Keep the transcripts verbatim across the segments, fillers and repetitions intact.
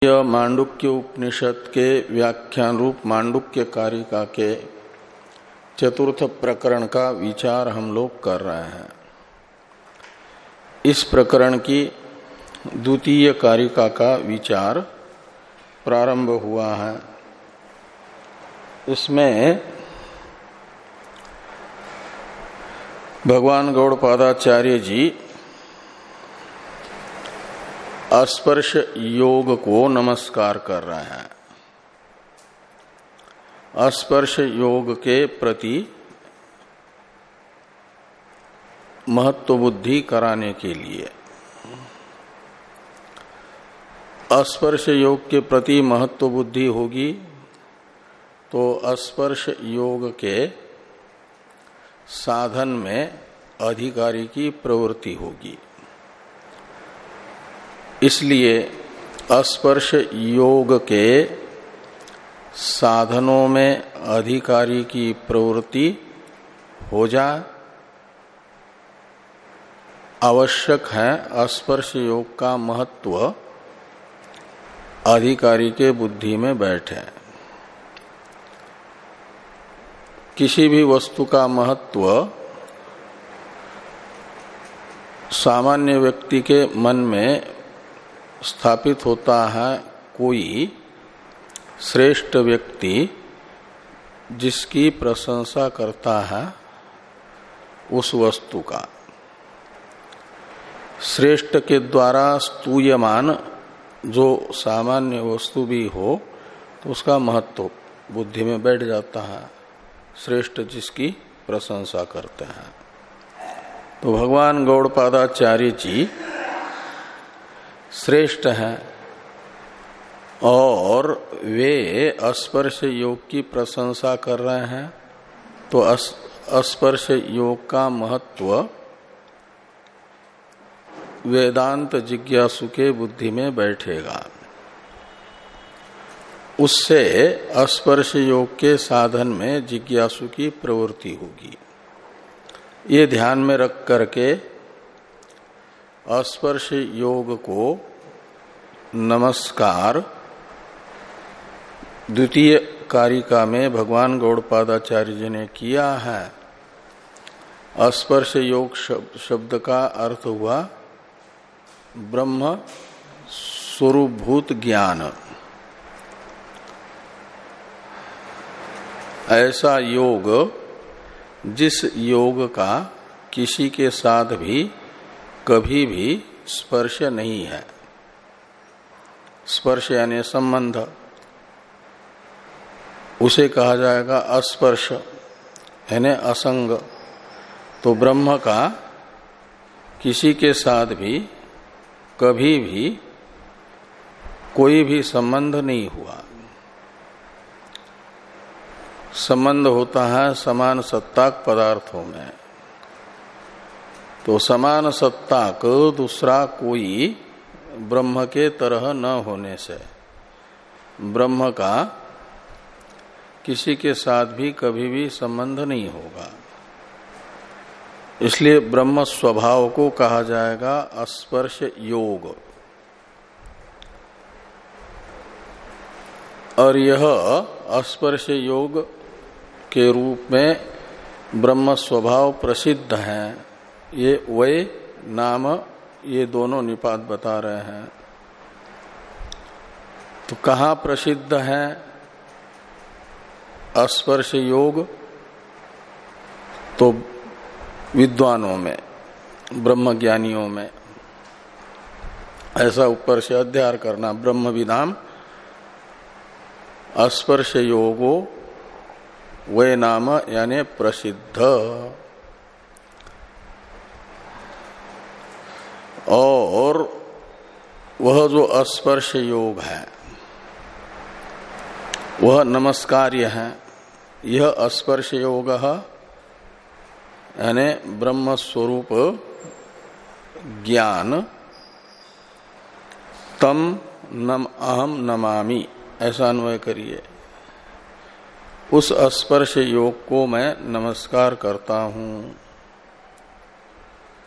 यह मांडुक्य उपनिषद के व्याख्यान रूप मांडुक्य कारिका के चतुर्थ प्रकरण का विचार हम लोग कर रहे हैं। इस प्रकरण की द्वितीय कारिका का विचार प्रारंभ हुआ है। इसमें भगवान गौड़पादाचार्य जी स्पर्श योग को नमस्कार कर रहे हैं। स्पर्श योग के प्रति महत्व बुद्धि कराने के लिए स्पर्श योग के प्रति महत्व बुद्धि होगी तो स्पर्श योग के साधन में अधिकारी की प्रवृत्ति होगी। इसलिए स्पर्श योग के साधनों में अधिकारी की प्रवृत्ति हो जाए आवश्यक है। स्पर्श योग का महत्व अधिकारी के बुद्धि में बैठे। किसी भी वस्तु का महत्व सामान्य व्यक्ति के मन में स्थापित होता है कोई श्रेष्ठ व्यक्ति जिसकी प्रशंसा करता है उस वस्तु का। श्रेष्ठ के द्वारा स्तूयमान जो सामान्य वस्तु भी हो तो उसका महत्व बुद्धि में बैठ जाता है, श्रेष्ठ जिसकी प्रशंसा करते हैं। तो भगवान गौड़पादाचार्य जी श्रेष्ठ हैं और वे स्पर्श योग की प्रशंसा कर रहे हैं तो स्पर्श योग का महत्व वेदांत जिज्ञासु के बुद्धि में बैठेगा। उससे स्पर्श योग के साधन में जिज्ञासु की प्रवृत्ति होगी। ये ध्यान में रख करके स्पर्श योग को नमस्कार द्वितीय कारिका में भगवान गौड़पादाचार्य जी ने किया है। स्पर्श योग शब्द का अर्थ हुआ ब्रह्म स्वरूपभूत ज्ञान। ऐसा योग जिस योग का किसी के साथ भी कभी भी स्पर्श नहीं है। स्पर्श यानी संबंध, उसे कहा जाएगा अस्पर्श यानी असंग। तो ब्रह्म का किसी के साथ भी कभी भी कोई भी संबंध नहीं हुआ। संबंध होता है समान सत्ताक पदार्थों में। तो समान सत्ताक दूसरा कोई ब्रह्म के तरह न होने से ब्रह्म का किसी के साथ भी कभी भी संबंध नहीं होगा। इसलिए ब्रह्म स्वभाव को कहा जाएगा स्पर्श योग। और यह स्पर्श योग के रूप में ब्रह्म स्वभाव प्रसिद्ध है। ये वे नाम ये दोनों निपात बता रहे हैं। तो कहाँ प्रसिद्ध है स्पर्श योग? तो विद्वानों में, ब्रह्मज्ञानियों में। ऐसा ऊपर से अध्ययन करना, ब्रह्म विदाम स्पर्श योगो वे नाम यानी प्रसिद्ध। और वह जो स्पर्श योग है वह नमस्कार्य है। यह स्पर्श योग यानी ब्रह्म स्वरूप ज्ञान तम नम अहम नमामि, ऐसा अन्वय करिए। उस स्पर्श योग को मैं नमस्कार करता हूं।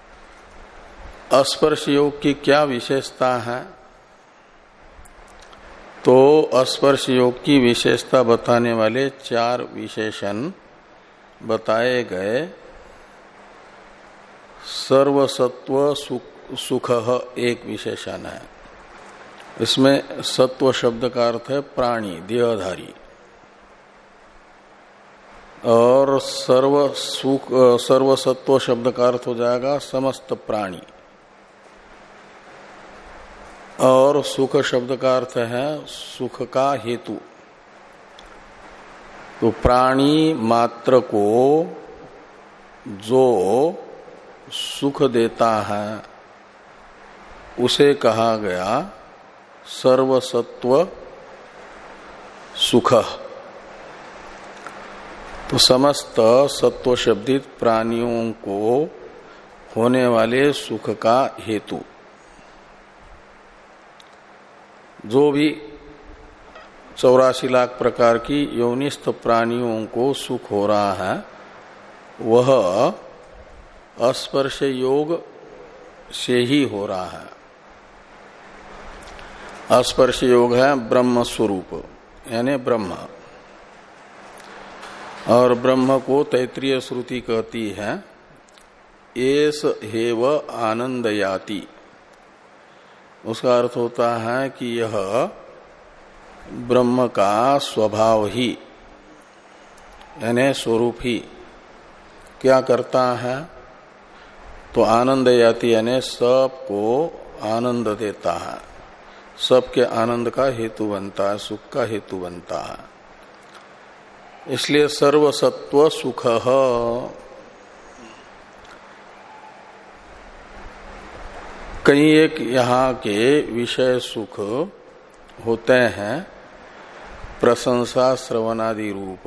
स्पर्श योग की क्या विशेषता है? तो स्पर्श योग की विशेषता बताने वाले चार विशेषण बताए गए। सर्वसत्व सुख, सुख एक विशेषण है। इसमें सत्व शब्द का अर्थ है प्राणी, देहधारी। और सर्व सुख सर्वसत्व शब्द का अर्थ हो जाएगा समस्त प्राणी। और सुख शब्द का अर्थ है सुख का हेतु। तो प्राणी मात्र को जो सुख देता है उसे कहा गया सर्वसत्व सुख। तो समस्त सत्व शब्दित प्राणियों को होने वाले सुख का हेतु जो भी चौरासी लाख प्रकार की यौनिस्थ प्राणियों को सुख हो रहा है वह स्पर्श योग से ही हो रहा है। स्पर्श योग है ब्रह्म स्वरूप यानी ब्रह्म। और ब्रह्म को तैत्रीय श्रुति कहती है एस हेव आनंदयाति। उसका अर्थ होता है कि यह ब्रह्म का स्वभाव ही यानी स्वरूप ही क्या करता है तो आनंदयाति यानी सबको आनंद देता है, सबके आनंद का हेतु बनता है, सुख का हेतु बनता है। इसलिए सर्वसत्व सुख। कई एक यहाँ के विषय सुख होते हैं प्रशंसा श्रवणादि रूप।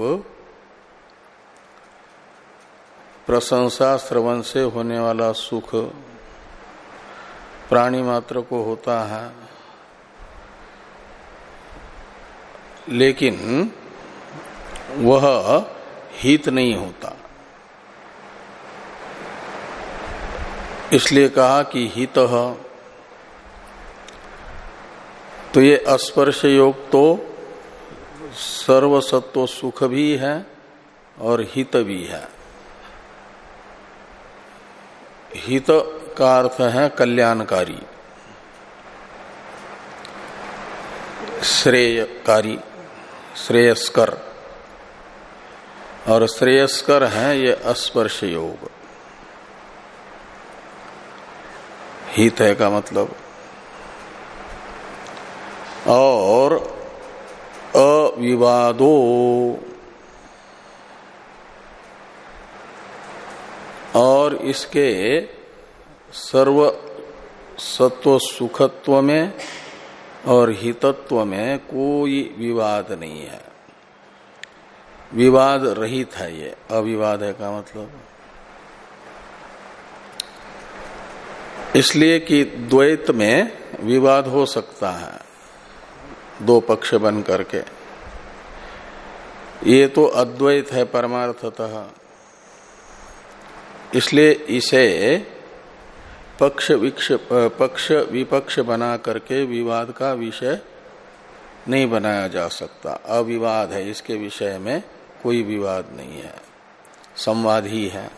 प्रशंसा श्रवण से होने वाला सुख प्राणी मात्र को होता है, लेकिन वह हित नहीं होता। इसलिए कहा कि हित। तो ये स्पर्श योग तो सर्वसत्व सुख भी है और हित भी है। हित का अर्थ है कल्याणकारी, श्रेयकारी, श्रेयस्कर। और श्रेयस्कर है ये स्पर्श योग। हित है का मतलब। और अविवादो, और इसके सर्व सत्व सुखत्व में और हितत्व में कोई विवाद नहीं है। विवाद रहित है ये, अविवाद है का मतलब। इसलिए कि द्वैत में विवाद हो सकता है दो पक्ष बन करके। ये तो अद्वैत है परमार्थतः। इसलिए इसे पक्ष विक्ष पक्ष विपक्ष बना करके विवाद का विषय नहीं बनाया जा सकता। अविवाद है, इसके विषय में कोई विवाद नहीं है, संवाद ही है।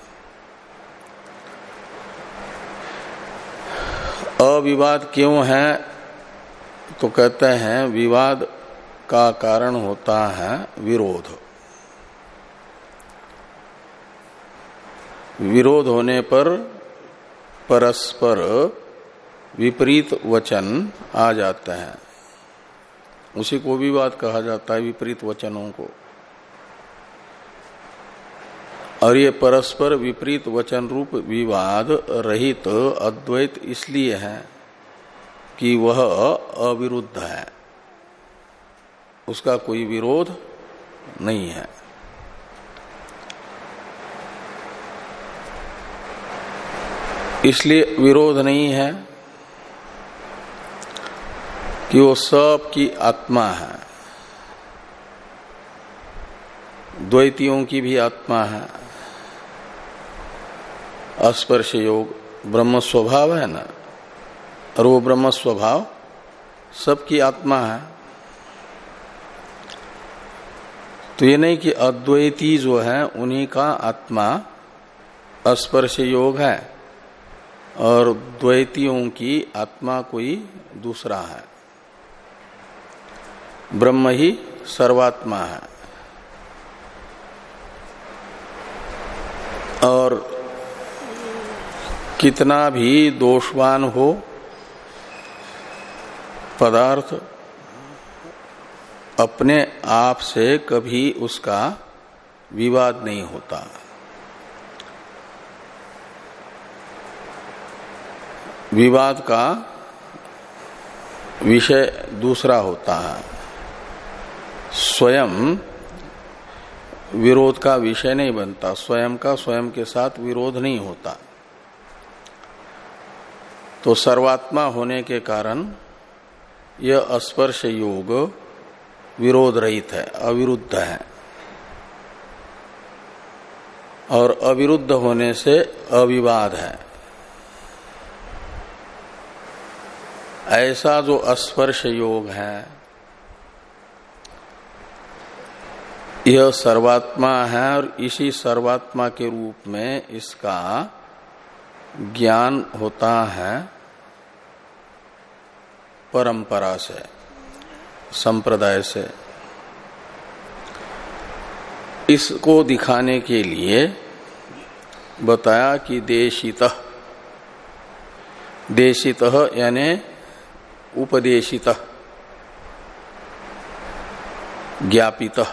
अविवाद क्यों है तो कहते हैं विवाद का कारण होता है विरोध। विरोध होने पर परस्पर विपरीत वचन आ जाते हैं, उसी को विवाद कहा जाता है, विपरीत वचनों को। और ये परस्पर विपरीत वचन रूप विवाद रहित तो अद्वैत इसलिए है कि वह अविरुद्ध है, उसका कोई विरोध नहीं है। इसलिए विरोध नहीं है कि वो सब की आत्मा है, द्वैतियों की भी आत्मा है। स्पर्श योग ब्रह्म स्वभाव है ना, और वो ब्रह्म स्वभाव सबकी आत्मा है। तो ये नहीं कि अद्वैती जो है उन्हीं का आत्मा स्पर्श योग है और द्वैतियों की आत्मा कोई दूसरा है। ब्रह्म ही सर्वात्मा है। और कितना भी दोषवान हो पदार्थ, अपने आप से कभी उसका विवाद नहीं होता। विवाद का विषय दूसरा होता है, स्वयं विरोध का विषय नहीं बनता, स्वयं का स्वयं के साथ विरोध नहीं होता। तो सर्वात्मा होने के कारण यह स्पर्श योग विरोध रहित है, अविरुद्ध है। और अविरुद्ध होने से अविवाद है। ऐसा जो स्पर्श योग है यह सर्वात्मा है और इसी सर्वात्मा के रूप में इसका ज्ञान होता है परंपरा से, संप्रदाय से। इसको दिखाने के लिए बताया कि देशितः, देशितः यानी उपदेशितः, ज्ञापितः।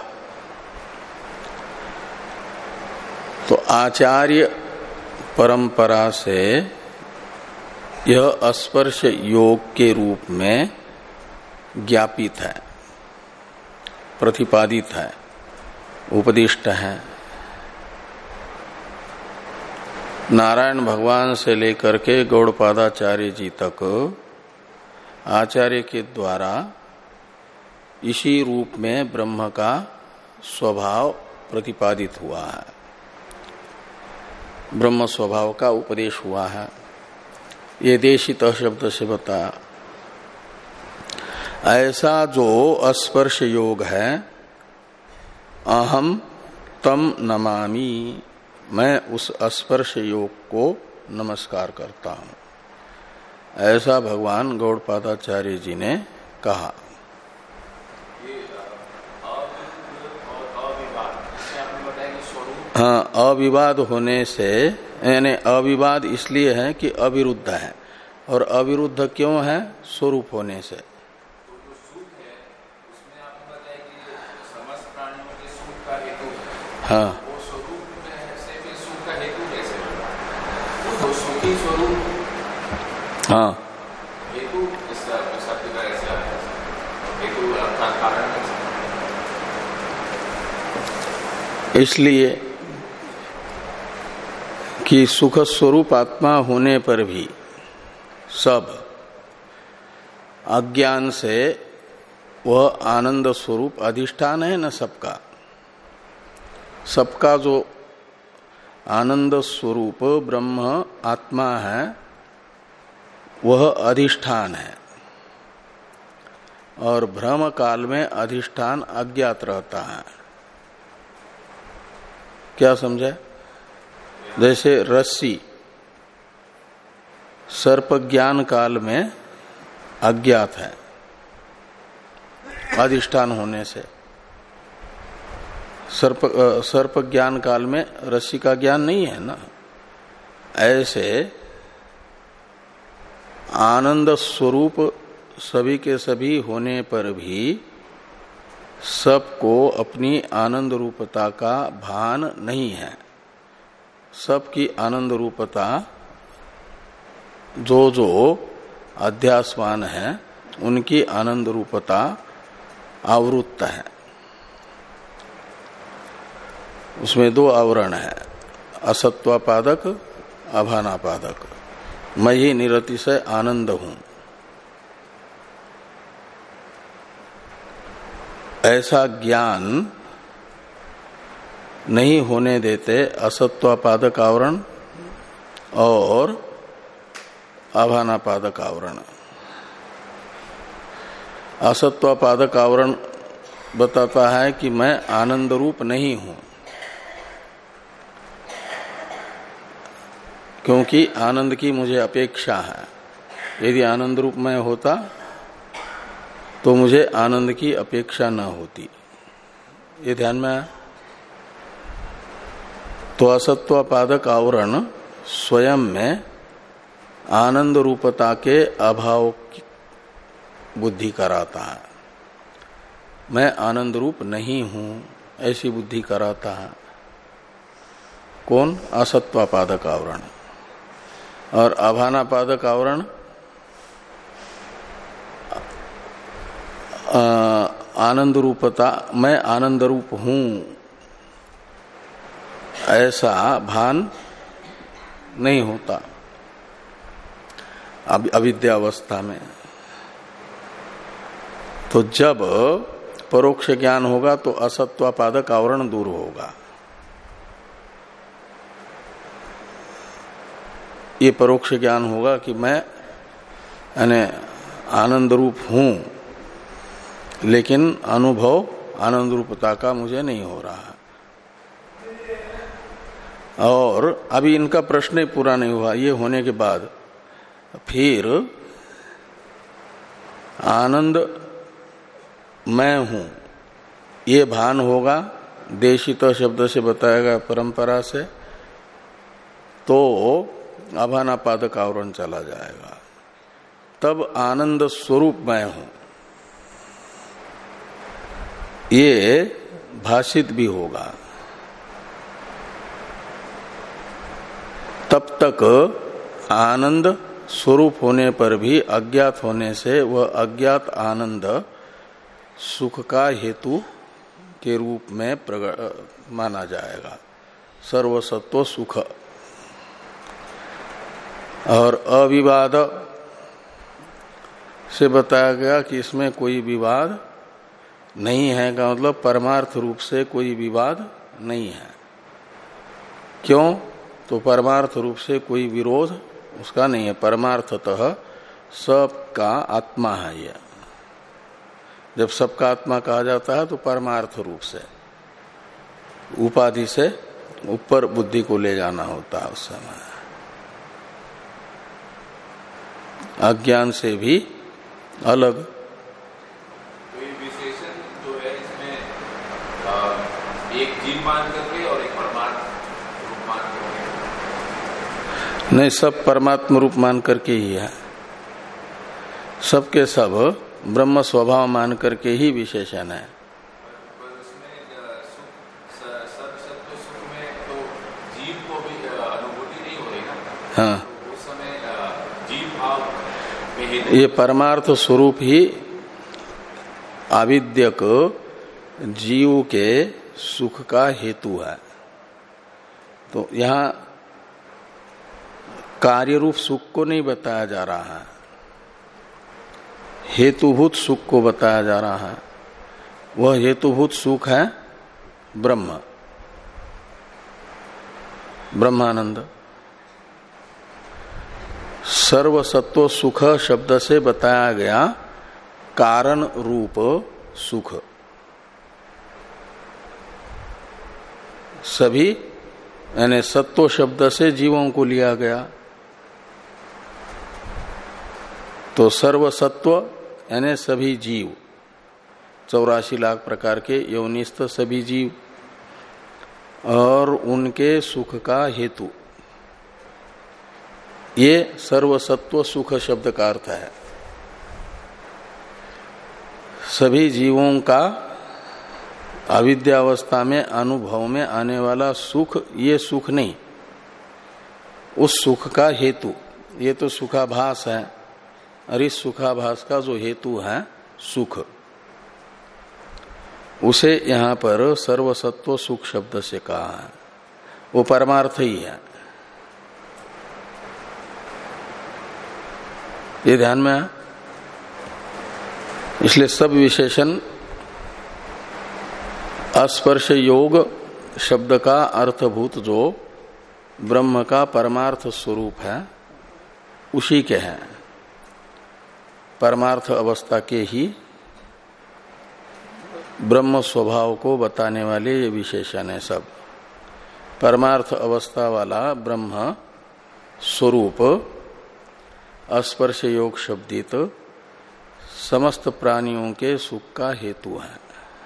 तो आचार्य परंपरा से यह स्पर्श योग के रूप में ज्ञापित है, प्रतिपादित है, उपदिष्ट है। नारायण भगवान से लेकर के गौड़पादाचार्य जी तक आचार्य के द्वारा इसी रूप में ब्रह्म का स्वभाव प्रतिपादित हुआ है, ब्रह्म स्वभाव का उपदेश हुआ है। ये देशित शब्द से बताया। ऐसा जो स्पर्श योग है, अहम तम नमामि, मैं उस स्पर्श योग को नमस्कार करता हूं, ऐसा भगवान गौड़पादाचार्य जी ने कहा। हाँ, अविवाद होने से, यानी अविवाद इसलिए है कि अविरुद्ध है, और अविरुद्ध क्यों है? स्वरूप होने से। हाँ, वो स्वरूप में से भी सुख का हेतु कैसे होगा? वो सुखी स्वरूप, हाँ, हेतु इसका शब्द का ऐसे आता है, हेतु का कारण कैसे? इसलिए कि सुख स्वरूप आत्मा होने पर भी सब अज्ञान से वह आनंद स्वरूप अधिष्ठान है न सबका। सबका जो आनंद स्वरूप ब्रह्म आत्मा है वह अधिष्ठान है, और भ्रम काल में अधिष्ठान अज्ञात रहता है। क्या समझे? जैसे रस्सी सर्प ज्ञान काल में अज्ञात है अधिष्ठान होने से। सर्प सर्प ज्ञान काल में रस्सी का ज्ञान नहीं है ना। ऐसे आनंद स्वरूप सभी के सभी होने पर भी सबको अपनी आनंद रूपता का भान नहीं है। सबकी आनंद रूपता जो जो अध्यासवान है उनकी आनंद रूपता आवृत्त है। उसमें दो आवरण है, असत्वापादक, अभानापादक। मैं ही निरतिशय आनंद हूं, ऐसा ज्ञान नहीं होने देते असत्वापादक आवरण और अभानापादक आवरण। असत्वापादक आवरण बताता है कि मैं आनंद रूप नहीं हूं, क्योंकि आनंद की मुझे अपेक्षा है। यदि आनंद रूप मैं होता तो मुझे आनंद की अपेक्षा न होती। ये ध्यान में आया। तो असत्वापादक आवरण स्वयं में आनंद रूपता के अभाव की बुद्धि कराता है। मैं आनंद रूप नहीं हूं ऐसी बुद्धि कराता है। कौन? असत्वापादक आवरण। और अभानापादक आवरण आनंद रूपता, मैं आनंद रूप हूं ऐसा भान नहीं होता अविद्यावस्था में। तो जब परोक्ष ज्ञान होगा तो असत्वापादक आवरण दूर होगा। ये परोक्ष ज्ञान होगा कि मैं यानी आनंद रूप हूं, लेकिन अनुभव आनंद रूपता का मुझे नहीं हो रहा है। और अभी इनका प्रश्न ही पूरा नहीं हुआ। ये होने के बाद फिर आनंद मैं हूं ये भान होगा, देशित शब्द से बताएगा परंपरा से, तो अभानापादक आवरण चला जाएगा। तब आनंद स्वरूप मैं हूं ये भाषित भी होगा। तब तक आनंद स्वरूप होने पर भी अज्ञात होने से वह अज्ञात आनंद सुख का हेतु के रूप में प्रगट माना जाएगा। सर्वसत्व सुख। और अविवाद से बताया गया कि इसमें कोई विवाद नहीं है का मतलब परमार्थ रूप से कोई विवाद नहीं है। क्यों? तो परमार्थ रूप से कोई विरोध उसका नहीं है। परमार्थतः सबका आत्मा है यह। जब सबका आत्मा कहा जाता है तो परमार्थ रूप से, उपाधि से ऊपर बुद्धि को ले जाना होता है उस समय। अज्ञान से भी अलग। कोई विशेषण जो है इसमें एक जीव मान करके और एक परमात्मा रूप मान करके? नहीं, सब परमात्मा रूप मान करके ही है। सबके सब ब्रह्म स्वभाव मान करके ही विशेषण है। हाँ, ये परमार्थ स्वरूप ही आविद्यक जीव के सुख का हेतु है। तो यहाँ कार्य रूप सुख को नहीं बताया जा रहा है, हेतुभूत सुख को बताया जा रहा है। वह हेतुभूत सुख है ब्रह्म, ब्रह्मानंद। सर्वसत्व सुख शब्द से बताया गया कारण रूप सुख। सभी यानी सत्व शब्द से जीवों को लिया गया। तो सर्वसत्व यानी सभी जीव, चौरासी लाख प्रकार के यौनिस्थ सभी जीव, और उनके सुख का हेतु, ये सर्वसत्व सुख शब्द का अर्थ है। सभी जीवों का अविद्यावस्था में अनुभव में आने वाला सुख, ये सुख नहीं, उस सुख का हेतु। ये तो सुखाभास है, और इस सुखाभास का जो हेतु है सुख, उसे यहां पर सर्वसत्व सुख शब्द से कहा है। वो परमार्थ ही है। ये ध्यान में है। इसलिए सब विशेषण अस्पर्श योग शब्द का अर्थभूत जो ब्रह्म का परमार्थ स्वरूप है उसी के हैं। परमार्थ अवस्था के ही ब्रह्म स्वभाव को बताने वाले ये विशेषण है सब। परमार्थ अवस्था वाला ब्रह्म स्वरूप स्पर्श योग शब्दित समस्त प्राणियों के सुख का हेतु है,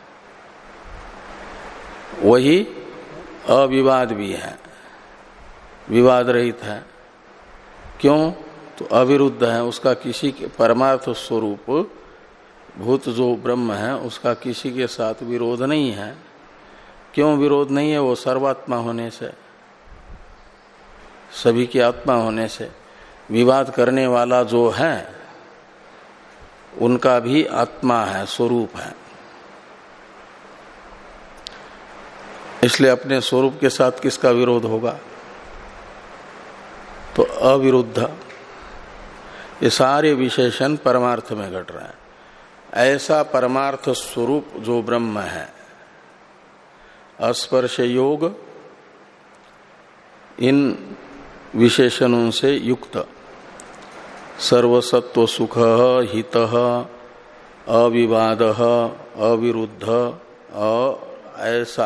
वही अविवाद भी है, विवाद रहित है। क्यों? तो अविरुद्ध है, उसका किसी के परमार्थ स्वरूप भूत जो ब्रह्म है उसका किसी के साथ विरोध नहीं है। क्यों विरोध नहीं है? वो सर्वात्मा होने से, सभी की आत्मा होने से। विवाद करने वाला जो है उनका भी आत्मा है, स्वरूप है, इसलिए अपने स्वरूप के साथ किसका विरोध होगा? तो अविरुद्ध। ये सारे विशेषण परमार्थ में घट रहे हैं। ऐसा परमार्थ स्वरूप जो ब्रह्म है, स्पर्श योग इन विशेषणों से युक्त, सर्वसत्व सुख हित अविवाद अविरुद्ध, ऐसा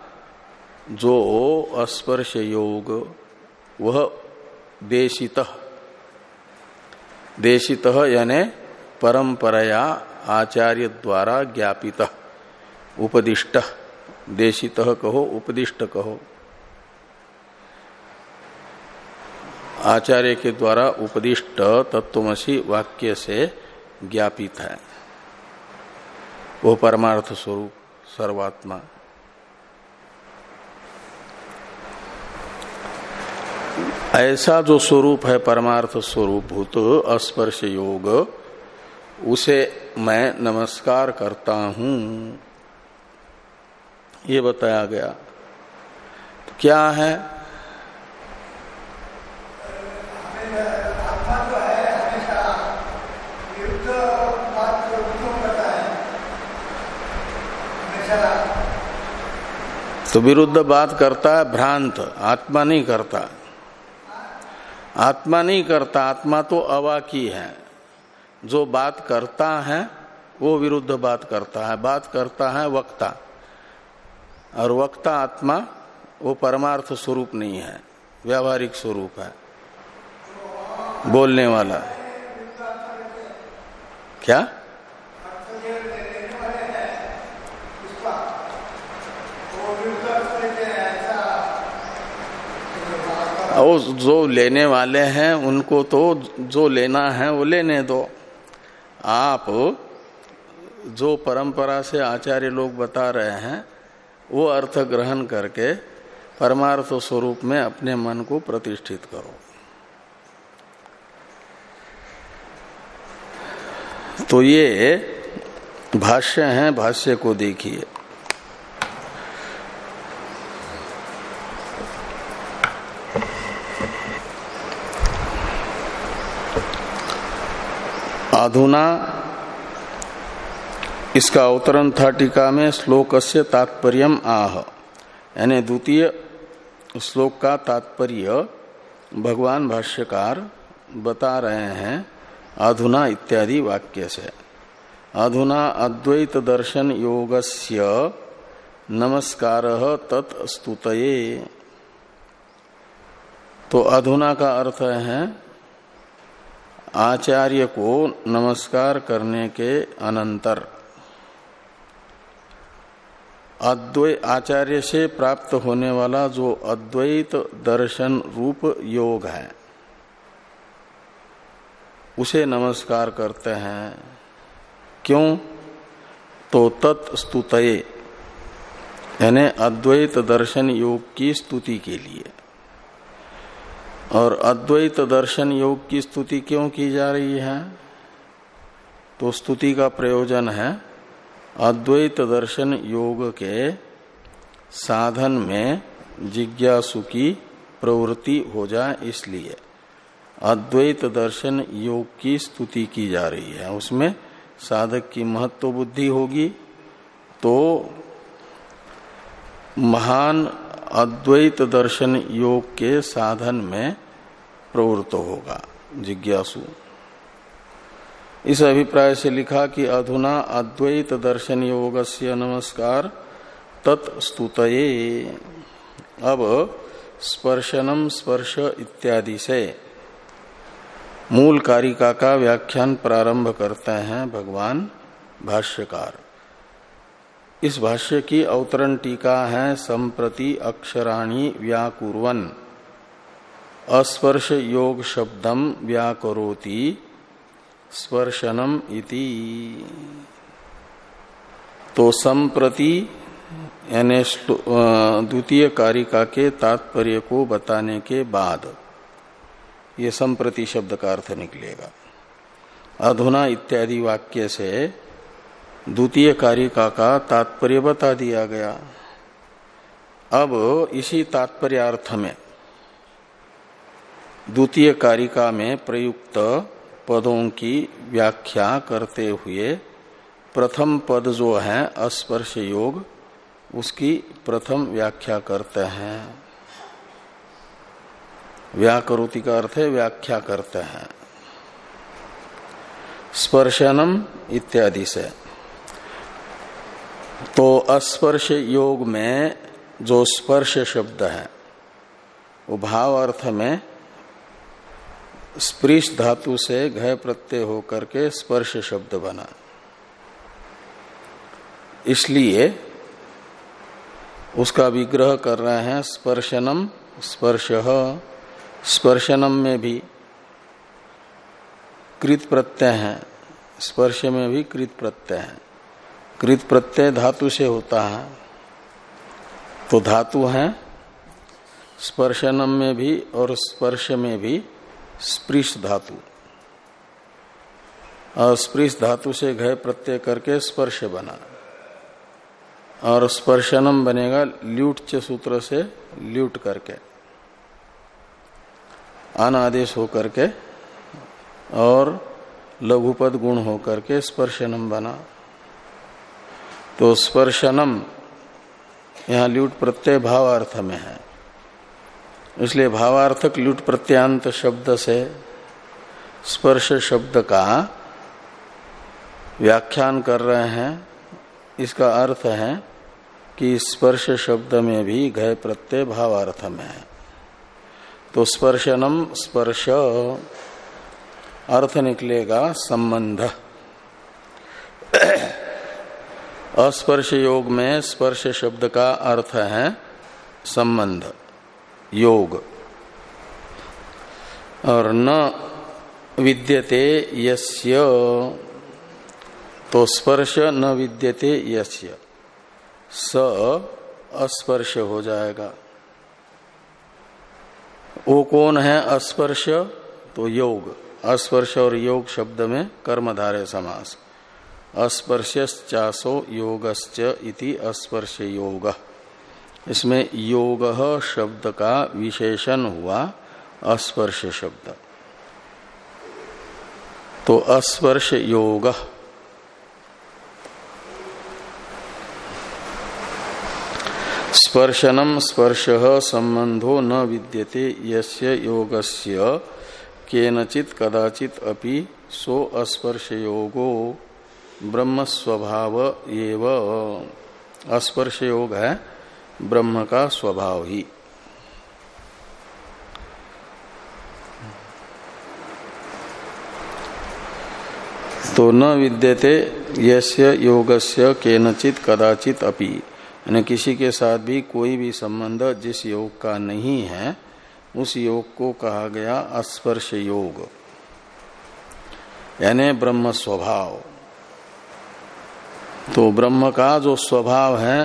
जो स्पर्श योग वह देशित देशित यानी परंपराया आचार्य द्वारा ज्ञापित, उपदिष्ट, देशित कहो उपदिष्ट कहो, आचार्य के द्वारा उपदिष्ट तत्वमसि वाक्य से ज्ञापित है वो परमार्थ स्वरूप सर्वात्मा। ऐसा जो स्वरूप है परमार्थ स्वरूप भूत स्पर्श योग, उसे मैं नमस्कार करता हूं, ये बताया गया। तो क्या है? तो विरुद्ध बात करता है भ्रांत, आत्मा नहीं करता। आत्मा नहीं करता, आत्मा तो अवाकी है। जो बात करता है वो विरुद्ध बात करता है। बात करता है वक्ता, और वक्ता आत्मा वो परमार्थ स्वरूप नहीं है, व्यावहारिक स्वरूप है, बोलने वाला। क्या? वो जो लेने वाले हैं उनको तो जो लेना है वो लेने दो। आप जो परंपरा से आचार्य लोग बता रहे हैं वो अर्थ ग्रहण करके परमार्थ स्वरूप में अपने मन को प्रतिष्ठित करो। तो ये भाष्य है, भाष्य को देखिए। अधुना इसका अवतरण था टीका में, श्लोकस्य तात्पर्यम आह, यानी द्वितीय श्लोक का तात्पर्य भगवान भाष्यकार बता रहे हैं अधुना इत्यादि वाक्य से। अधुना अद्वैत दर्शन योगस्य नमस्कारः तत्स्तुतये। तो अधुना का अर्थ है आचार्य को नमस्कार करने के अनंतर। अद्वैत आचार्य से प्राप्त होने वाला जो अद्वैत दर्शन रूप योग है उसे नमस्कार करते हैं। क्यों? तो तत्स्तुतये, यानी अद्वैत दर्शन योग की स्तुति के लिए। और अद्वैत दर्शन योग की स्तुति क्यों की जा रही है? तो स्तुति का प्रयोजन है अद्वैत दर्शन योग के साधन में जिज्ञासु की प्रवृत्ति हो जाए, इसलिए अद्वैत दर्शन योग की स्तुति की जा रही है। उसमें साधक की महत्व बुद्धि होगी तो महान अद्वैत दर्शन योग के साधन में प्रवृत्त होगा जिज्ञासु। इस अभिप्राय से लिखा कि अधुना अद्वैत दर्शन योगस्य नमस्कार तत्स्तुतये। अब स्पर्शनम स्पर्श इत्यादि से मूल कारिका का व्याख्यान प्रारंभ करते हैं भगवान भाष्यकार। इस भाष्य की अवतरण टीका है संप्रति अक्षराणि व्याकुर्वन् अस्पर्श योग शब्दम व्याकरोति स्पर्शनम इति। तो संप्रति यानी द्वितीय कारिका के तात्पर्य को बताने के बाद ये संप्रति शब्द का अर्थ निकलेगा। अधुना इत्यादि वाक्य से द्वितीय कारिका का तात्पर्य बता दिया गया। अब इसी तात्पर्यार्थ में द्वितीय कारिका में प्रयुक्त पदों की व्याख्या करते हुए प्रथम पद जो है अस्पर्श योग, उसकी प्रथम व्याख्या करते हैं। व्याकरोति का अर्थ है व्याख्या करते हैं। स्पर्शनम इत्यादि से तो अस्पर्श योग में जो स्पर्श शब्द है वो भाव अर्थ में स्पृश धातु से घय प्रत्यय होकर के स्पर्श शब्द बना। इसलिए उसका विग्रह कर रहे हैं स्पर्शनम स्पर्शः। स्पर्शनम में भी कृत प्रत्यय है, स्पर्श में भी कृत प्रत्यय है। कृत प्रत्यय धातु से होता है, तो धातु है स्पर्शनम में भी और स्पर्श में भी स्पृश धातु, और स्पृश धातु से घय प्रत्यय करके स्पर्श बना, और स्पर्शनम बनेगा ल्यूट च सूत्र से ल्यूट करके अनादेश होकर के और लघुपद गुण होकर के स्पर्शनम बना। तो स्पर्शनम यहाँ ल्यूट प्रत्यय भावार्थ में है, इसलिए भावार्थक ल्यूट प्रत्यांत शब्द से स्पर्श शब्द का व्याख्यान कर रहे हैं। इसका अर्थ है कि स्पर्श शब्द में भी घय प्रत्यय भावार्थ में है। तो स्पर्शनम स्पर्श अर्थ निकलेगा संबंध। अस्पर्श योग में स्पर्श शब्द का अर्थ है संबंध, योग। और न विद्यते यस्य, तो स्पर्श न विद्यते यस्य, स अस्पर्श हो जाएगा। वो कौन है अस्पर्श? तो योग। अस्पर्श और योग शब्द में कर्मधारय समास। अस्पर्श्चासो योगश्च इति अस्पर्श योग। इसमें योग शब्द का विशेषण हुआ अस्पर्श शब्द। तो अस्पर्श योग। स्पर्शनम स्पर्शः संबंधो न विद्यते यस्य योगस्य केनचित कदाचित अपि सो अस्पर्श योगो ब्रह्म स्वभाव एव। अस्पर्श योग है ब्रह्म का स्वभाव ही। तो न विद्यते यस्य योगस्य केनचित कदाचित अपि, यानी किसी के साथ भी कोई भी संबंध जिस योग का नहीं है उस योग को कहा गया अस्पर्श योग, यानी ब्रह्म स्वभाव। तो ब्रह्म का जो स्वभाव है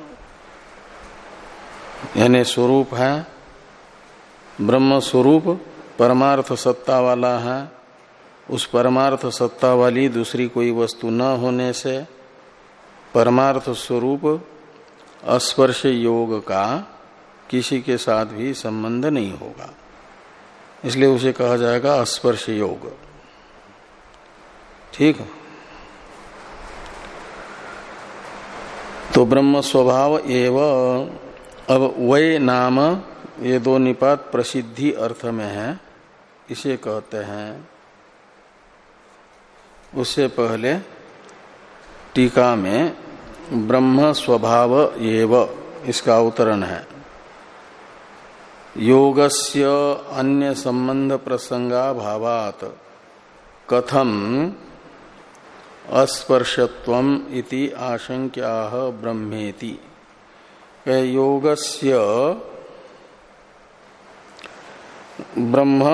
यानी स्वरूप है, ब्रह्म स्वरूप परमार्थ सत्ता वाला है। उस परमार्थ सत्ता वाली दूसरी कोई वस्तु न होने से परमार्थ स्वरूप अस्पर्श योग का किसी के साथ भी संबंध नहीं होगा, इसलिए उसे कहा जाएगा अस्पर्श योग। ठीक। तो ब्रह्म स्वभाव एव। अब वै नाम, ये दो निपात प्रसिद्धि अर्थ में है, इसे कहते हैं। उससे पहले टीका में ब्रह्म स्वभाव एव इसका अवतरण है। योगस्य अन्य संबंध प्रसंगा भावात कथम अस्पर्शत्वम इति आशंक्याः ब्रह्मेति। योगस्य ब्रह्म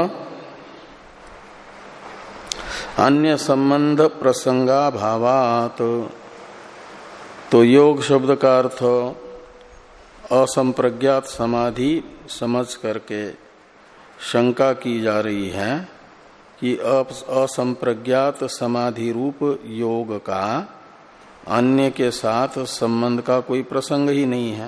अन्य संबंध प्रसंगा भावात, तो योग शब्द का अर्थ असंप्रज्ञात समाधि समझ करके शंका की जा रही है कि असंप्रज्ञात समाधि रूप योग का अन्य के साथ संबंध का कोई प्रसंग ही नहीं है।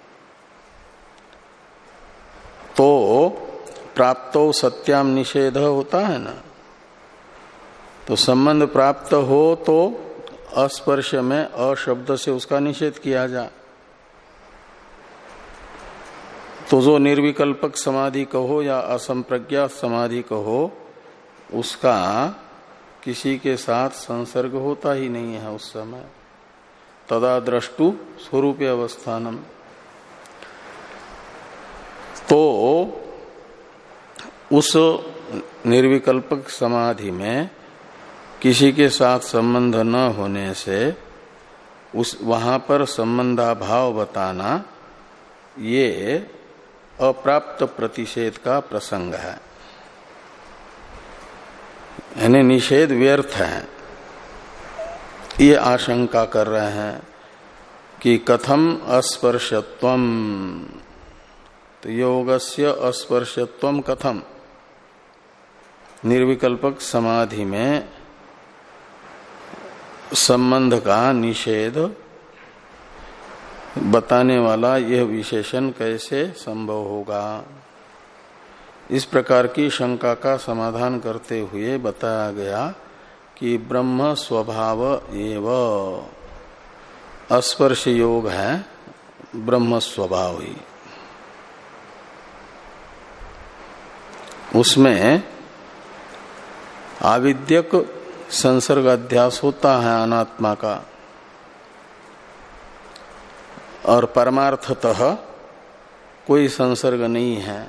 तो प्राप्तो सत्याम निषेध होता है ना, तो संबंध प्राप्त हो तो अस्पर्श में अशब्द से उसका निषेध किया जाए। तो जो निर्विकल्पक समाधि कहो या असंप्रज्ञात समाधि कहो, उसका किसी के साथ संसर्ग होता ही नहीं है उस समय। तदा द्रष्टु स्वरूप अवस्थानम। तो उस निर्विकल्पक समाधि में किसी के साथ संबंध न होने से उस वहां पर संबंधाभाव बताना ये अप्राप्त प्रतिषेध का प्रसंग है, यानी निषेध व्यर्थ है। ये आशंका कर रहे हैं कि कथम अस्पर्शत्वम, तो योगस्य अस्पर्शत्वम कथम, निर्विकल्पक समाधि में संबंध का निषेध बताने वाला यह विशेषण कैसे संभव होगा। इस प्रकार की शंका का समाधान करते हुए बताया गया कि ब्रह्म स्वभाव एव, अस्पर्श योग है ब्रह्म स्वभाव ही। उसमें आविद्यक संसर्ग अध्यास होता है अनात्मा का, और परमार्थतः कोई संसर्ग नहीं है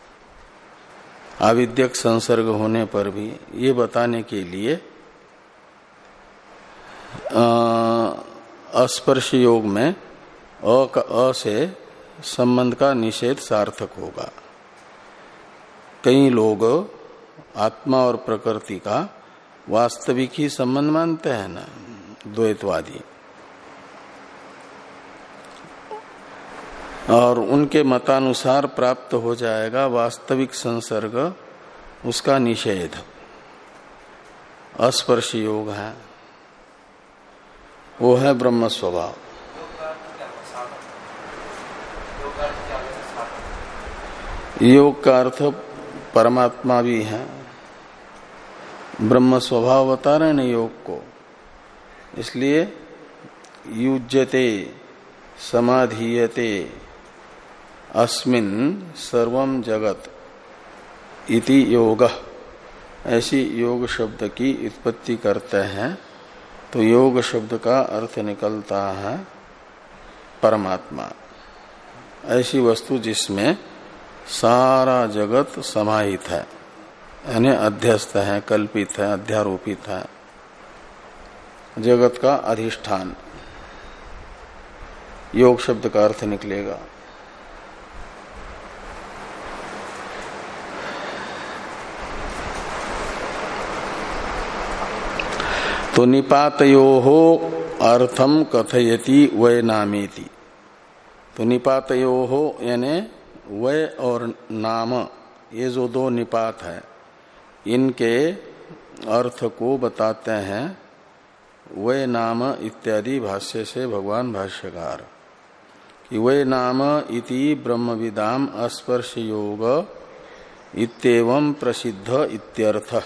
आविद्यक संसर्ग होने पर भी। ये बताने के लिए अस्पर्श योग में अ, अ से संबंध का निषेध सार्थक होगा। कई लोग आत्मा और प्रकृति का वास्तविक ही संबंध मानते हैं ना, द्वैतवादी, और उनके मतानुसार प्राप्त हो जाएगा वास्तविक संसर्ग, उसका निषेध अस्पर्श योग है, वो है ब्रह्म स्वभाव। योग का अर्थ परमात्मा भी है, ब्रह्म स्वभाव बता रहे हैं योग को। इसलिए युज्यते समाधीयते अस्मिन् सर्वम जगत इति योग, ऐसी योग शब्द की उत्पत्ति करते हैं। तो योग शब्द का अर्थ निकलता है परमात्मा, ऐसी वस्तु जिसमें सारा जगत समाहित है, यानी अध्यस्त है, कल्पित है, अध्यारोपित है, जगत का अधिष्ठान, योग शब्द का अर्थ निकलेगा। तो निपातयोहो अर्थम कथयति वै नामेति। तो निपातयोहो यानी वै और नाम, ये जो दो निपात है, इनके अर्थ को बताते हैं वै नाम इत्यादि भाष्य से भगवान भाष्यकार, कि वै नाम इति ब्रह्मविदाम अस्पर्श योग इत्येवं प्रसिद्ध इत्यर्थ।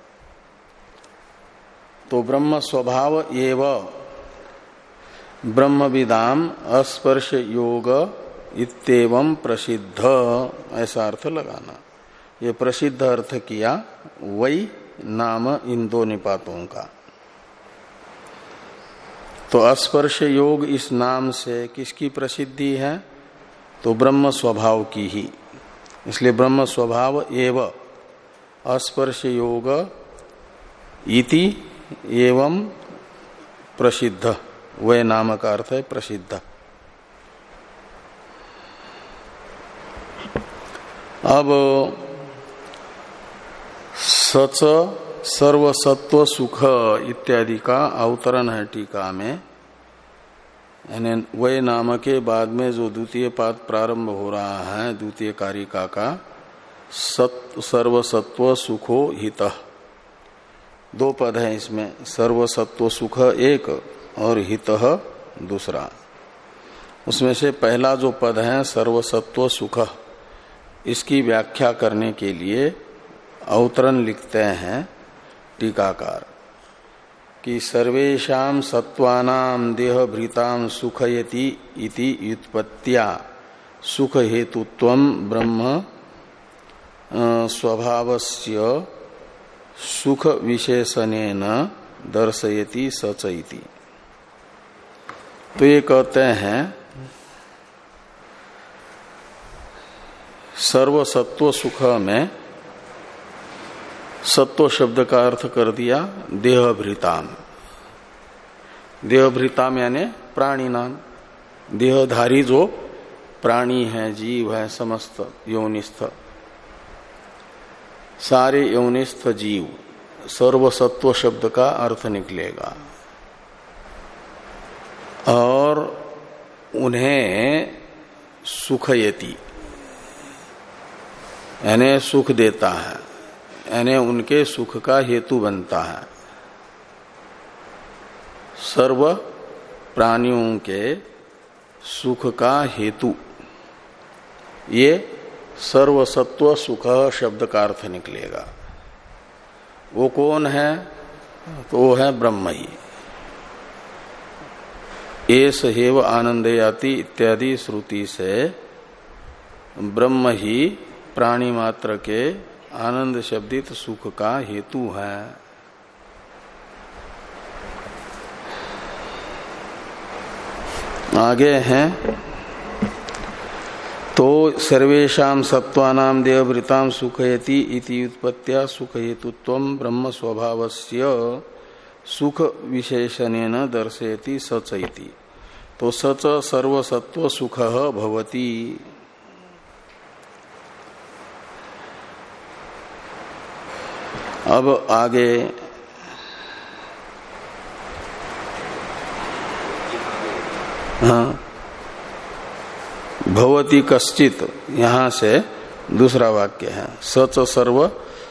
तो ब्रह्म स्वभाव एव ब्रह्मविदाम अस्पर्श योग इत्येवं प्रसिद्ध, ऐसा अर्थ लगाना। ये प्रसिद्ध अर्थ किया वै नाम इन दो निपातों का। तो अस्पर्श योग इस नाम से किसकी प्रसिद्धि है? तो ब्रह्म स्वभाव की ही। इसलिए ब्रह्म स्वभाव एव अस्पर्श योग इति एवं प्रसिद्ध, वह नाम का अर्थ है प्रसिद्ध। अब सच सर्वसत्व सुख इत्यादि का अवतरण है टीका में। यानी वह नाम के बाद में जो द्वितीय पाद प्रारंभ हो रहा है द्वितीय कारिका का, सत्व सर्वसत्व सुखो हितः, दो पद है इसमें, सर्वसत्व सुख एक और हितः दूसरा। उसमें से पहला जो पद है सर्वसत्व सुख, इसकी व्याख्या करने के लिए अवतरण लिखते हैं टीकाकार कि सर्वेषां सत्वानां देहभृतां सुखयति इति व्युत्पत्त्या सुख हेतुत्वं ब्रह्म स्वभावस्य सुख विशेषणेन दर्शयति सच इति। तो ये कहते हैं सर्वसत्व सुख में सत्व शब्द का अर्थ कर दिया देहभृताम। देहभृताम यानी प्राणी नाम, देहधारी जो प्राणी है, जीव है, समस्त योनिस्थ, सारे योनिस्थ जीव सर्वसत्व शब्द का अर्थ निकलेगा। और उन्हें सुखयति यानी सुख देता है, यानी उनके सुख का हेतु बनता है। सर्व प्राणियों के सुख का हेतु, ये सर्वसत्व सुख शब्द का अर्थ निकलेगा। वो कौन है? तो वो है ब्रह्म ही। एस हेव आनंदयाति इत्यादि श्रुति से ब्रह्म ही प्राणी मात्र के आनंद शब्दित सुख का हेतु है। आगे हैं तो सर्वेषां सत्वानां देहभृतां सुखयति इति उत्पत्त्या सुख हेतुत्वं ब्रह्म स्वभावस्य सुख विशेषणेन दर्शयति सच इति। तो सच सर्वसत्व सुख भवति। अब आगे हाँ, भवति कश्चित, यहां से दूसरा वाक्य है। सच सर्व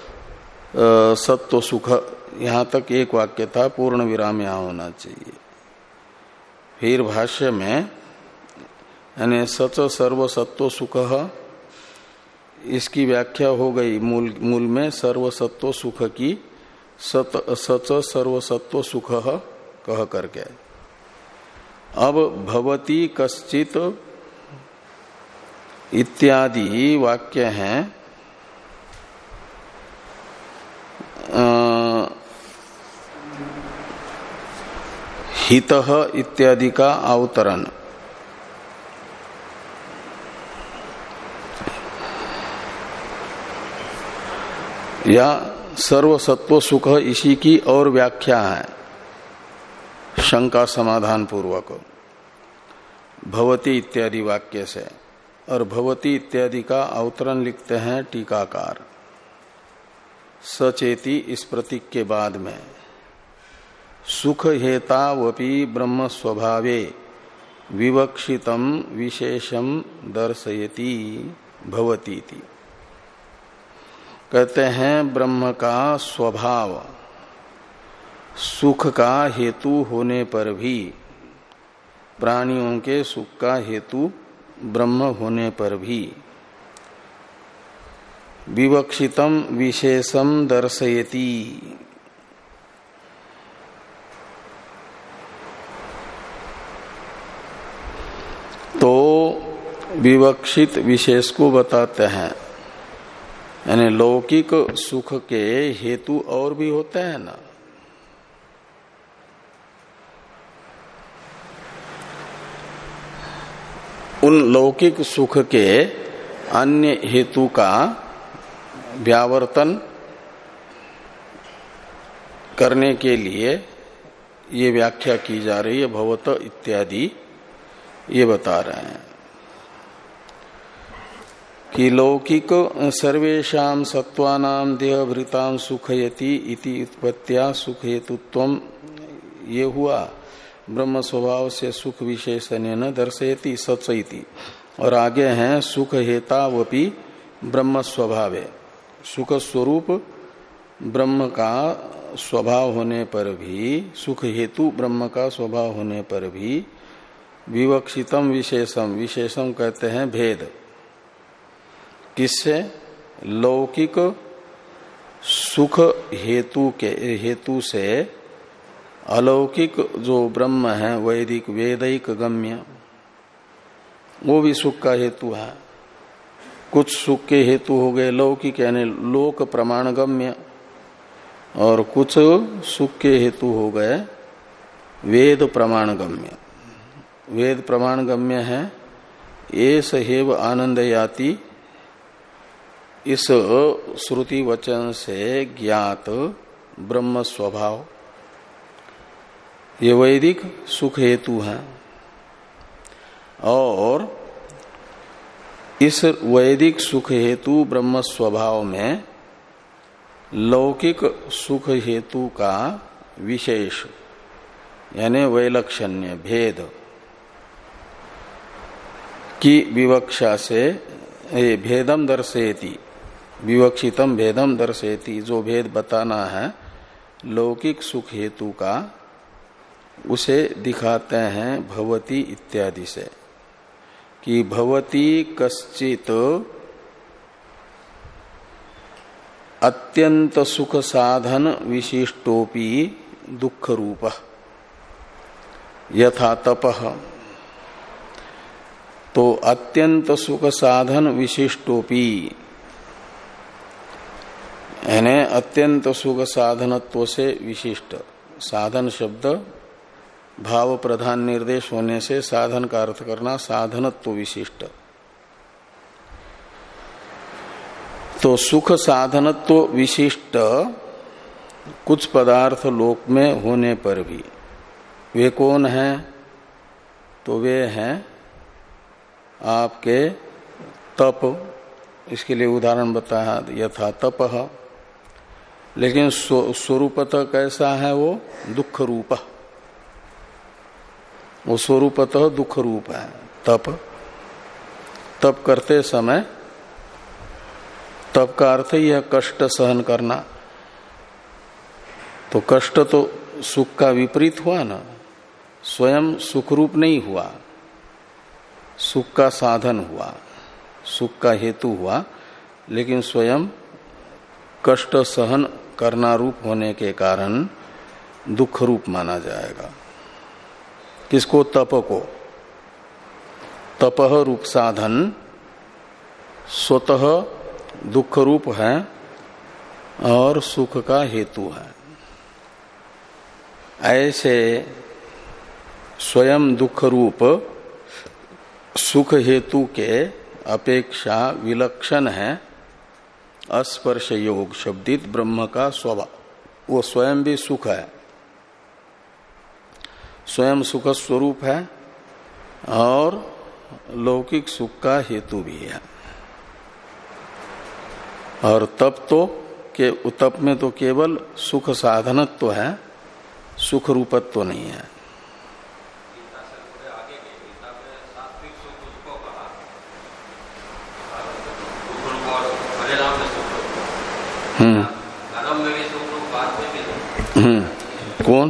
सत्व सुख, यहां तक एक वाक्य था, पूर्ण विराम यहां होना चाहिए। फिर भाष्य में यानी सच सर्व सत्व सुख, इसकी व्याख्या हो गई मूल मूल में सर्वसत्व सुख की, सत सच सर्वसत्व सुख कह करके। अब भवति कश्चित इत्यादि वाक्य हैं हितः इत्यादि का अवतरण। या सर्वसत्व सुख इसी की और व्याख्या है शंका समाधान पूर्वक भवति इत्यादि वाक्य से। और भवति इत्यादि का अवतरण लिखते हैं टीकाकार सचेति इस प्रतीक के बाद में, सुख हेतावपि ब्रह्म स्वभावे विवक्षितम विशेषम दर्शयति भवति। कहते हैं ब्रह्म का स्वभाव सुख का हेतु होने पर भी, प्राणियों के सुख का हेतु ब्रह्म होने पर भी, विवक्षितम विशेषम दर्शयति, तो विवक्षित विशेष को बताते हैं। यानी लौकिक सुख के हेतु और भी होते हैं ना, उन लौकिक सुख के अन्य हेतु का व्यावर्तन करने के लिए ये व्याख्या की जा रही है। भवत इत्यादि ये बता रहे हैं कि लौकिक सर्वेषां सत्वानां देहभृतां सुखयति इति उत्पत्त्या सुख हेतुत्वम ये हुआ। ब्रह्म स्वभाव से सुख विशेषण दर्शयति सत्सइति। और आगे हैं सुख हेतावपि ब्रह्म स्वभावे। सुख स्वरूप ब्रह्म का स्वभाव होने पर भी, सुख हेतु ब्रह्म का स्वभाव होने पर भी विवक्षितम विशेषम, विशेषम कहते हैं भेद। किससे? लौकिक सुख हेतु के हेतु से अलौकिक जो ब्रह्म है वैदिक वेदिक गम्य, वो भी सुख का हेतु है। कुछ सुख के हेतु हो गए लौकिक यानी लोक प्रमाण गम्य, और कुछ सुख के हेतु हो गए वेद प्रमाण गम्य। वेद प्रमाण गम्य है एस हेव आनंद याति, इस श्रुति वचन से ज्ञात ब्रह्म स्वभाव, ये वैदिक सुख हेतु है। और इस वैदिक सुख हेतु ब्रह्म स्वभाव में लौकिक सुख हेतु का विशेष यानी वैलक्षण्य भेद की विवक्षा से ये भेदम दर्शयति, विवक्षितम भेदम दर्शयति, जो भेद बताना है लौकिक सुख हेतु का उसे दिखाते हैं भवति इत्यादि से कि भवति कश्चित अत्यंत सुख साधन विशिष्टोपि दुख रूप यथा तपः। तो अत्यंत सुख साधन विशिष्टोपि यानी अत्यंत सुख साधनत्व से विशिष्ट, साधन शब्द भाव प्रधान निर्देश होने से साधन का अर्थ करना साधनत्व विशिष्ट। तो सुख साधनत्व विशिष्ट कुछ पदार्थ लोक में होने पर भी वे कौन हैं? तो वे हैं आपके तप, इसके लिए उदाहरण बताया यथा तपः। लेकिन स्वरूपतः कैसा है वो? दुख रूप, वो स्वरूपतः दुख रूप है। तप तप करते समय, तप का अर्थ ही है कष्ट सहन करना। तो कष्ट तो सुख का विपरीत हुआ ना, स्वयं सुख रूप नहीं हुआ, सुख का साधन हुआ, सुख का हेतु हुआ, लेकिन स्वयं कष्ट सहन करना रूप होने के कारण दुख रूप माना जाएगा। किसको? तप को। तपह रूप साधन स्वतः दुख रूप है और सुख का हेतु है। ऐसे स्वयं दुख रूप सुख हेतु के अपेक्षा विलक्षण है अस्पर्श योग शब्दित ब्रह्म का स्वभाव। वो स्वयं भी सुख है, स्वयं सुख स्वरूप है और लौकिक सुख का हेतु भी है। और तप तो के तप में तो केवल सुख साधनत्व है, सुख रूपत्व नहीं है। हम्म हम्म कौन?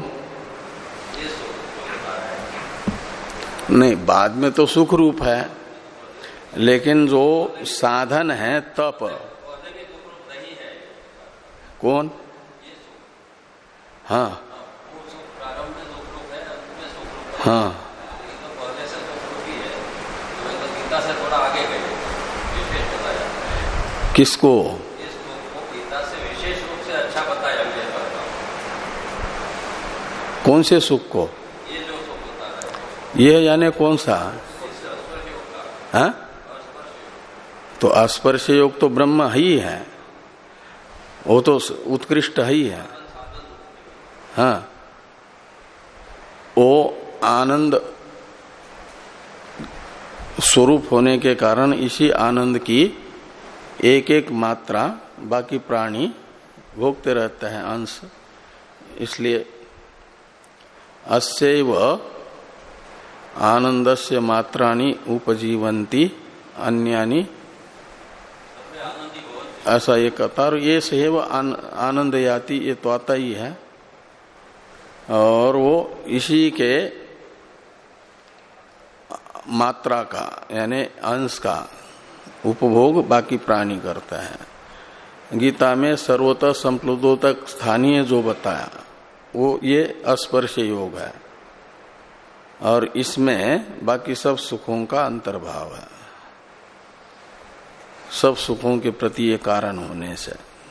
नहीं, बाद में तो सुख रूप है, लेकिन जो साधन है तप, कौन? हाँ हाँ किसको? कौन से सुख को? ये यानी कौन सा? हाँ? तो अस्पर्श योग तो ब्रह्म ही है, वो तो उत्कृष्ट ही है। हाँ, वो आनंद स्वरूप होने के कारण इसी आनंद की एक एक मात्रा बाकी प्राणी भोगते रहते हैं अंश, इसलिए अस्यैव आनंदस्य मात्राणि उपजीवंती अन्यानि, ऐसा ये कहता। और ये सैव आनंद याति, ये तो आता ही है, और वो इसी के मात्रा का यानी अंश का उपभोग बाकी प्राणी करते हैं। गीता में सर्वतः संप्लुतोतक स्थानीय जो बताया वो ये अस्पर्श योग है, और इसमें बाकी सब सुखों का अंतर्भाव है, सब सुखों के प्रति ये कारण होने से।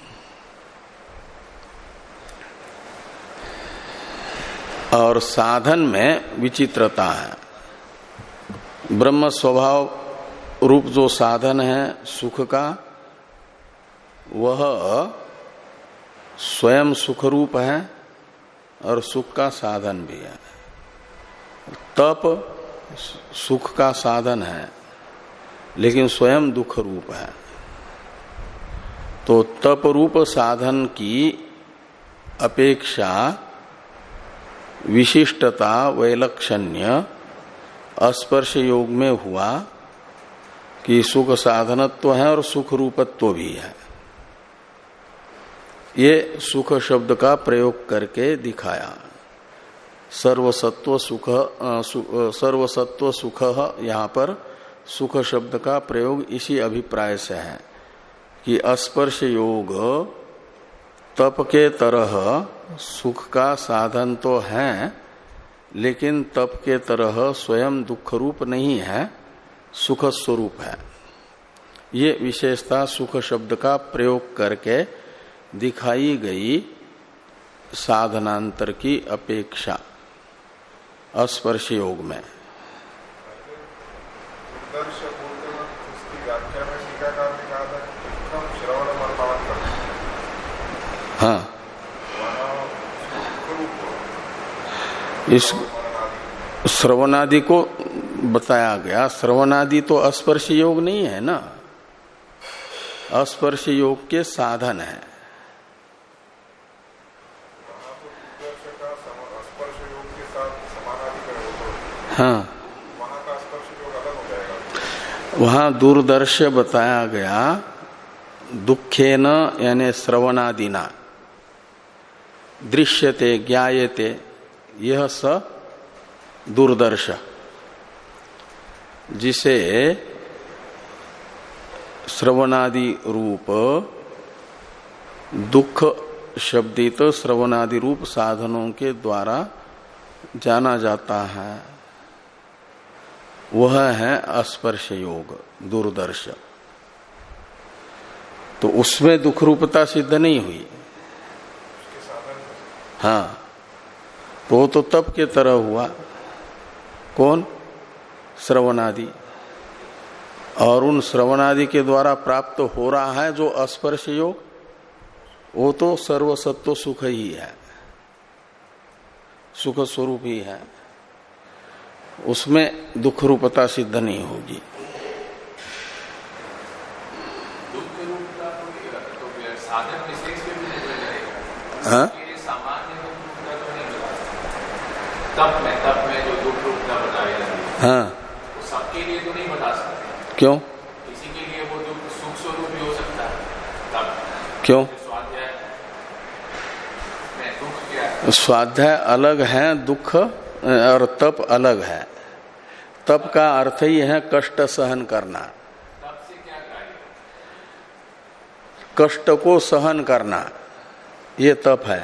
और साधन में विचित्रता है। ब्रह्म स्वभाव रूप जो साधन है सुख का, वह स्वयं सुख रूप है और सुख का साधन भी है। तप सुख का साधन है लेकिन स्वयं दुख रूप है। तो तप रूप साधन की अपेक्षा विशिष्टता वैलक्षण्य अस्पर्श योग में हुआ कि सुख साधनत्व है और सुख रूपत्व भी है। ये सुख शब्द का प्रयोग करके दिखाया। सर्वसत्व सुख सर्वसत्व सुख, यहाँ पर सुख शब्द का प्रयोग इसी अभिप्राय से है कि अस्पर्श योग तप के तरह सुख का साधन तो है, लेकिन तप के तरह स्वयं दुख रूप नहीं है, सुख स्वरूप है। ये विशेषता सुख शब्द का प्रयोग करके दिखाई गई साधनांतर की अपेक्षा अस्पर्श योग में। हाँ, इस श्रवणादि को बताया गया। श्रवणादि तो अस्पर्श योग नहीं है ना, अस्पर्श योग के साधन है। हाँ, वहां दूरदर्श बताया गया दुखेन यानी श्रवणादिना दृश्यते ज्ञायते, यह स दूरदर्श, जिसे श्रवणादि रूप दुख शब्दित श्रवणादि रूप साधनों के द्वारा जाना जाता है, वह है अस्पर्श योग दूरदर्श। तो उसमें दुख रूपता सिद्ध नहीं हुई। हाँ, तो तो तप के तरह हुआ। कौन? श्रवणादि। और उन श्रवणादि के द्वारा प्राप्त हो रहा है जो अस्पर्श योग, वो तो सर्वसत्व सुख ही है, सुख स्वरूप ही है, उसमें दुख रूपता सिद्ध नहीं होगी। हाँ? तप में तप में जो दुख रूपता बताया जाता है, हाँ, वो सबके लिए तो नहीं बता सकते। क्यों? किसी के लिए वो दुख सुख स्वरूप भी हो सकता है। तप क्यों? स्वाध्याय में दुख क्या है? स्वाध्याय अलग है, दुख और तप अलग है। तप का अर्थ ही है कष्ट सहन करना। तप से क्या कार्य? कष्ट को सहन करना, ये तप है।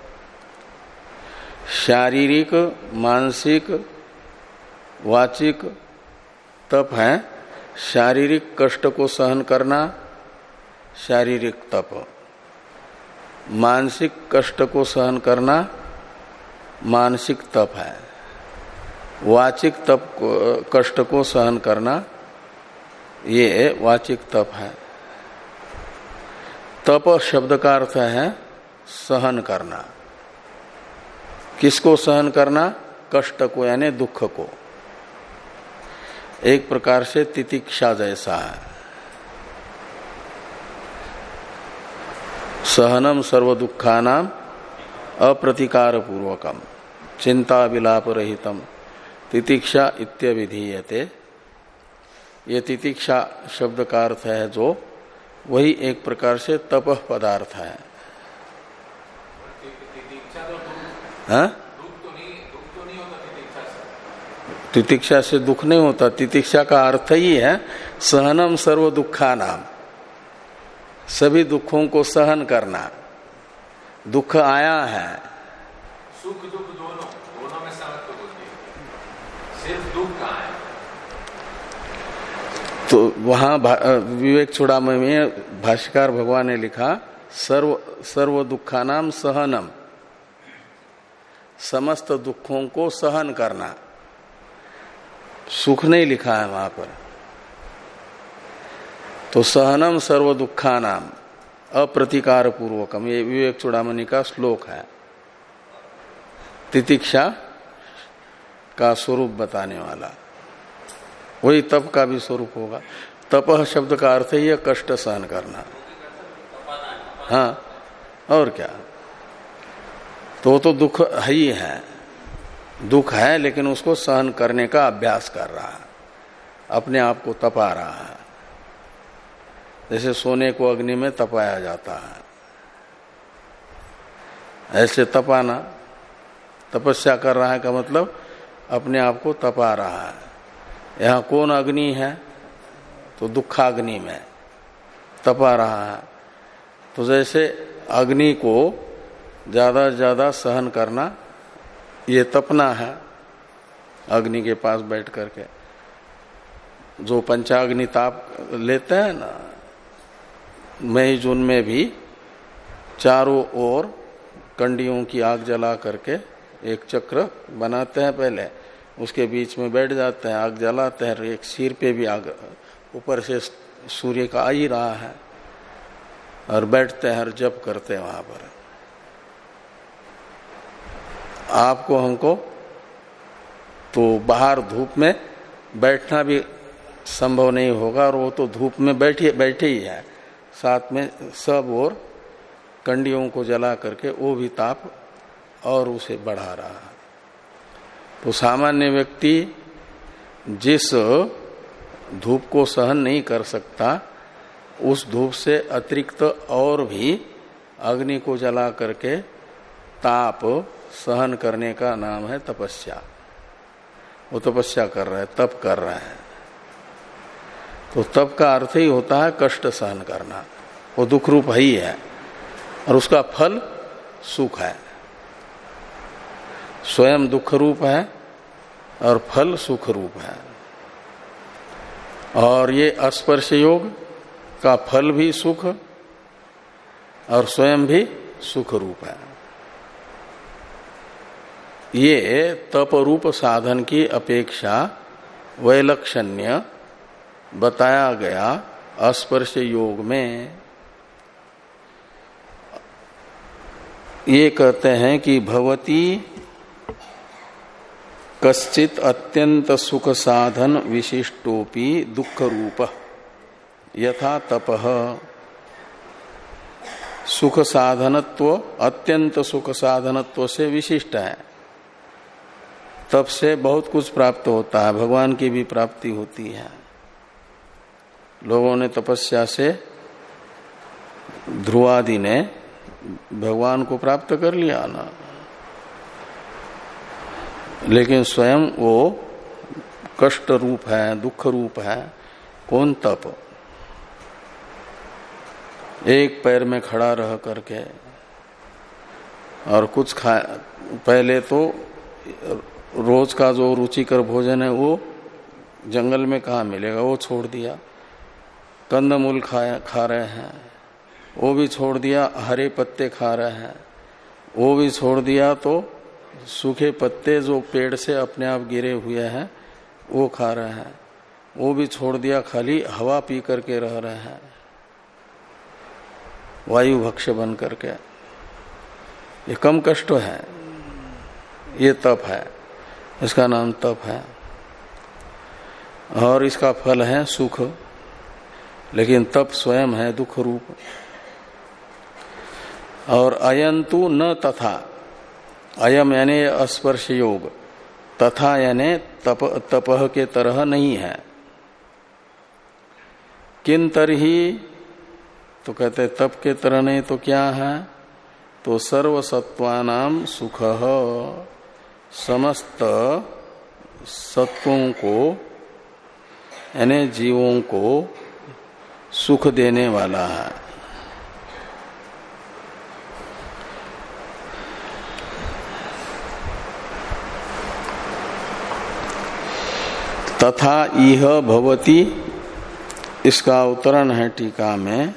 शारीरिक, मानसिक, वाचिक तप है। शारीरिक कष्ट को सहन करना शारीरिक तप, मानसिक कष्ट को सहन करना मानसिक तप है, वाचिक तप को, कष्ट को सहन करना ये वाचिक तप है। तप शब्द का अर्थ है सहन करना। किसको सहन करना? कष्ट को, यानी दुख को। एक प्रकार से तितिक्षा जैसा है। सहनम सर्व दुखानाम अप्रतिकार पूर्वकम चिंता विलाप रहितम तितिक्षा इत्यभिधीयते। ये तितिक्षा शब्द का अर्थ है जो, वही एक प्रकार से तपह पदार्थ है। हाँ? तितिक्षा से दुख नहीं होता। तितिक्षा का अर्थ ही है सहनम सर्व दुखानाम, सभी दुखों को सहन करना। दुख आया है, सुख दुख दोनों दोनों में समत्व होती है, सिर्फ दुख कहाँ है? तो वहां विवेक चूड़ामणि में भाष्यकार भगवान ने लिखा सर्व सर्व दुखानाम सहनम, समस्त दुखों को सहन करना। सुख नहीं लिखा है वहां पर। तो सहनम सर्व दुखानाम अप्रतिकार पूर्वकम, ये विवेक चूड़ामणि का श्लोक है। तितिक्षा का स्वरूप बताने वाला, वही तप का भी स्वरूप होगा। तपह शब्द का अर्थ ही है कष्ट सहन करना। हाँ, और क्या? तो तो दुख ही है, दुख है, लेकिन उसको सहन करने का अभ्यास कर रहा है, अपने आप को तपा रहा है। जैसे सोने को अग्नि में तपाया जाता है, ऐसे तपाना। तपस्या कर रहा है का मतलब अपने आप को तपा रहा है। यहाँ कौन अग्नि है? तो दुखाग्नि में तपा रहा है। तो जैसे अग्नि को ज्यादा से ज्यादा सहन करना, ये तपना है। अग्नि के पास बैठ करके जो पंचाग्नि ताप लेते हैं ना, मई जून में भी चारों ओर कंडियों की आग जला करके एक चक्र बनाते हैं। पहले उसके बीच में बैठ जाते हैं, आग जलाते हैं। एक सिर पे भी आग, ऊपर से सूर्य का आ ही रहा है, और बैठते हैं और जप करते हैं वहां पर। आपको हमको तो बाहर धूप में बैठना भी संभव नहीं होगा, और वो तो धूप में बैठे बैठे ही है। साथ में सब और कंडियों को जला करके वो भी ताप और उसे बढ़ा रहा है। तो सामान्य व्यक्ति जिस धूप को सहन नहीं कर सकता, उस धूप से अतिरिक्त और भी अग्नि को जला करके ताप सहन करने का नाम है तपस्या। वो तपस्या कर रहा है, तप कर रहा है। तो तप का अर्थ ही होता है कष्ट सहन करना। वो दुख रूप ही है, और उसका फल सुख है। स्वयं दुख रूप है और फल सुख रूप है। और ये अस्पर्श योग का फल भी सुख और स्वयं भी सुख रूप है। ये तप रूप साधन की अपेक्षा वैलक्षण्य बताया गया अस्पर्श योग में। ये कहते हैं कि भवती कश्चित अत्यंत सुख साधन विशिष्टोपि दुख रूप यथा तपः। सुख साधनत्व अत्यंत सुख साधनत्व से विशिष्ट है। तप से बहुत कुछ प्राप्त होता है, भगवान की भी प्राप्ति होती है। लोगों ने तपस्या से, ध्रुवादि ने भगवान को प्राप्त कर लिया ना, लेकिन स्वयं वो कष्ट रूप है, दुख रूप है। कौन? तप। एक पैर में खड़ा रह करके, और कुछ खा, पहले तो रोज का जो रुचिकर भोजन है वो जंगल में कहाँ मिलेगा, वो छोड़ दिया। कंदमूल खाया खा रहे हैं, वो भी छोड़ दिया। हरे पत्ते खा रहे हैं, वो भी छोड़ दिया। तो सूखे पत्ते जो पेड़ से अपने आप गिरे हुए हैं वो खा रहे हैं। वो भी छोड़ दिया, खाली हवा पी करके रह रहे हैं, वायु भक्ष्य बन करके। ये कम कष्ट है, ये तप है, इसका नाम तप है। और इसका फल है सुख, लेकिन तप स्वयं है दुख रूप। और अयंतु न तथा, अयम यानी अस्पर्श योग, तथा यानी तप तपह के तरह नहीं है। किन तरही, तो कहते तप के तरह नहीं तो क्या है, तो सर्वसत्वानाम सुख, समस्त सत्वों को यानी जीवों को सुख देने वाला है। तथा इह भवति, इसका अवतरण है टीका में,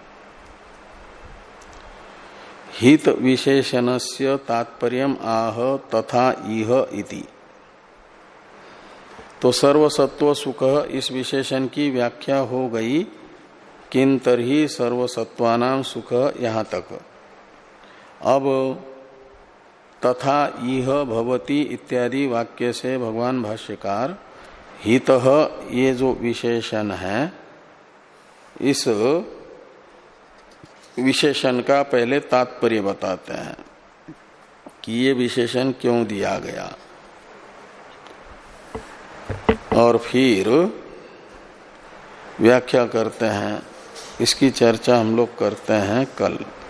हित विशेषणस्य तात्पर्यम आह तथा इह इति। तो सर्वसत्व सुख इस विशेषण की व्याख्या हो गई। किन तरही सर्वसत्वानां सुख, यहां तक। अब तथा इह भवति इत्यादि वाक्य से भगवान भाष्यकार हितः ये जो विशेषण है, इस विशेषण का पहले तात्पर्य बताते हैं कि ये विशेषण क्यों दिया गया, और फिर व्याख्या करते हैं। इसकी चर्चा हम लोग करते हैं कल।